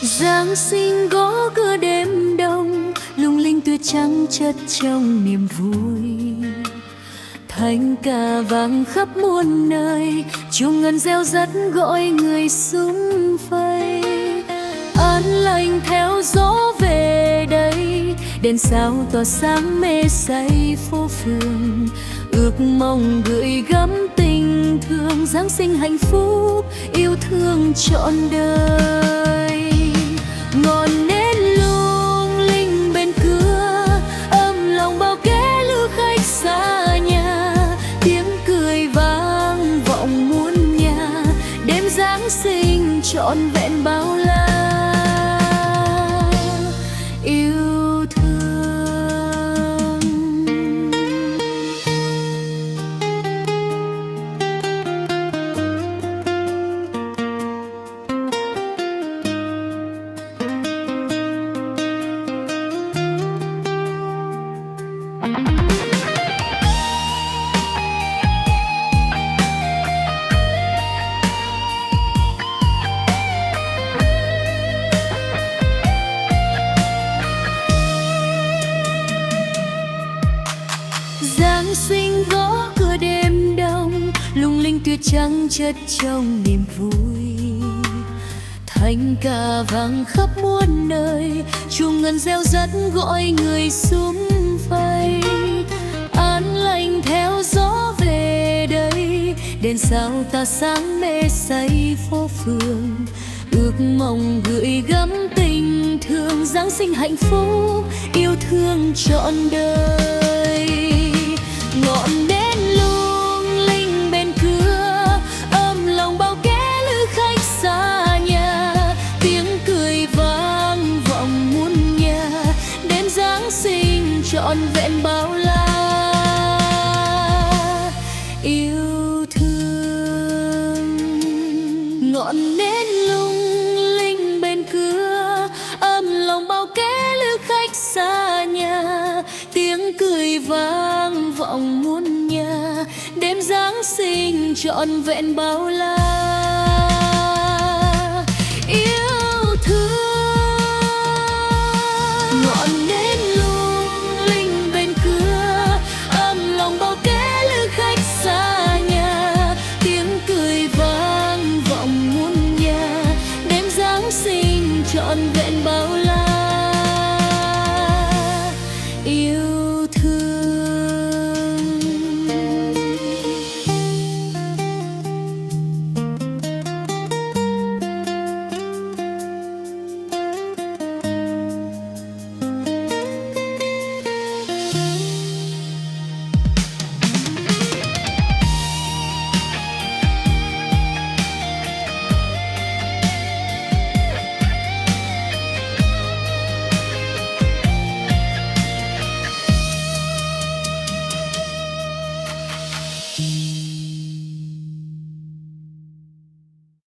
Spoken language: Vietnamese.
Giáng sinh gõ cửa đêm đông, lung linh tuyết trắng chất trong niềm vui. Thánh ca vang khắp muôn nơi, chuông ngân reo rắt gọi người sum vầy. An lành theo gió về đây, đèn sao tỏa sáng mê say phố phường. Ước mong gửi gắm tình thương, Giáng sinh hạnh phúc yêu thương trọn đời. Ngọn nến lung linh bên cửa, ấm lòng bao kẻ lữ khách xa nhà. Tiếng cười vang vọng muôn nhà, đêm Giáng sinh trọn vẹn bao la yêu thương. Giáng sinh gõ cửa đêm đông, lung linh tuyết trắng chất trong niềm vui. Thánh ca vang khắp muôn nơi, chuông ngân reo rắt gọi người sum vầy. An lành theo gió về đây, đèn sao tỏa sáng mê say phố phường. Ước mong gửi gắm tình thương, Giáng sinh hạnh phúc yêu thương trọn đời. Ngọn nến lung linh bên cửa, ấm lòng bao kẻ lữ khách xa nhà. Tiếng cười vang vọng muôn nhà, đêm Giáng sinh trọn vẹn bao la yêu thương. Ngọn nến lung linh bên cửa, ấm lòng bao kẻ lữ khách xa nhà. Tiếng cười vang vọng muôn nhà, đêm Giáng sinh trọn vẹn bao la yêu thương. Ngọn nến lung linh bên cửa, ấm lòng bao kẻ lữ khách xa nhà. Tiếng cười vang vọng muôn nhà, đêm Giáng sinh trọn vẹn bao